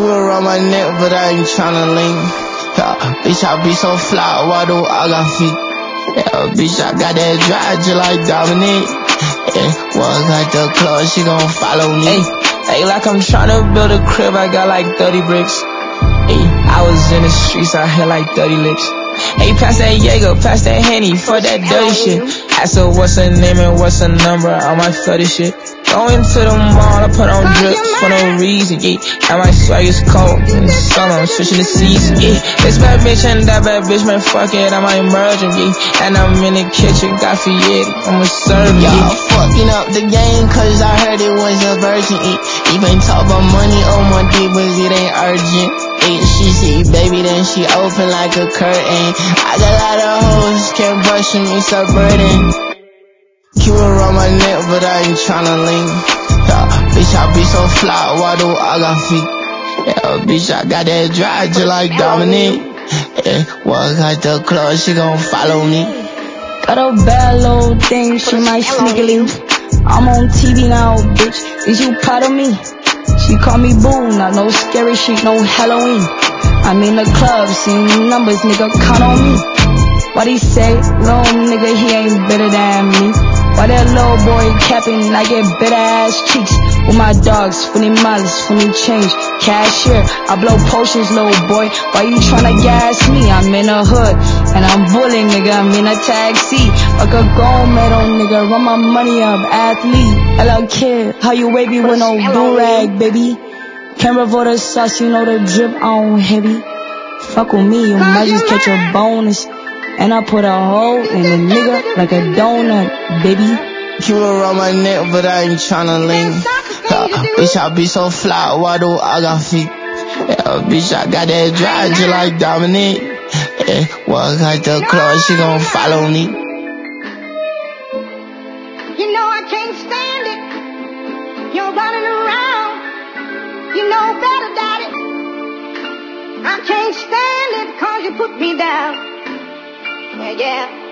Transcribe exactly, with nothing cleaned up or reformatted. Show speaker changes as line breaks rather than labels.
Keep it around my neck, but I ain't tryna lean. Yeah, bitch, I be so fly, why do I got feet? Yeah, bitch, I got that drive just like Dominic. Yeah, walk out the club, she gon' follow me. Hey, hey, like I'm tryna build a crib, I got like thirty bricks. Hey, I was in the streets, I had like thirty licks. Hey, pass that Jaeger, pass that Henny, fuck that dirty shit. Ask her what's her name and what's her number, on my thirty shit. Going to the mall, I put on drip for no reason, yeah. And my swag is cold, in the summer, I'm switching the season, yeah. This bad bitch and that bad bitch, man, fuck it, I might merge them, yeah. And I'm in the kitchen, got Fiat, I'ma serve it, yeah. Fucking up the game, cause I heard it was a virgin, yeah. Even talk about money on my dick, but it ain't urgent. Hey, she see baby, then she open like a curtain. I got a lot of hoes, can't brush me, it's a burden. Keep it around my neck, but I ain't tryna lean. Yeah, bitch, I be so fly, why do I got feet? Yeah, bitch, I got that drive just like Dominic. Yeah, walk out the club, she gon' follow me.
Got a bad little thing, she might sneakily. I'm on T V now, bitch, is you proud of me? She call me boo, not no scary shit, no Halloween. I'm in the club, seeing numbers, nigga, count on me. What he say? Little nigga, he ain't better than me. Why that little boy capping, I get better ass cheeks. With my dogs, funny miles, funny change. Cashier, I blow potions, little boy. Why you tryna gas me? I'm in the hood, and I'm bullying, nigga, I'm in a taxi. Like a gold medal, nigga, run my money up, athlete. L L kid, how you wavy with no do-rag, baby? Camera for the sauce, you know the drip on heavy. Fuck with me, you might just catch a bonus. And I put a hole in a nigga like a donut, baby.
Keep it around my neck, but I ain't tryna lean. Yeah, bitch, I be so fly, why do I got feet? Yeah, bitch, I got that drive just like Dominic. Yeah, walk out the club, she gon' follow me.
You know I can't stand it. You're running around. You know better, daddy. I can't stand it cause you put me down. Yeah, yeah.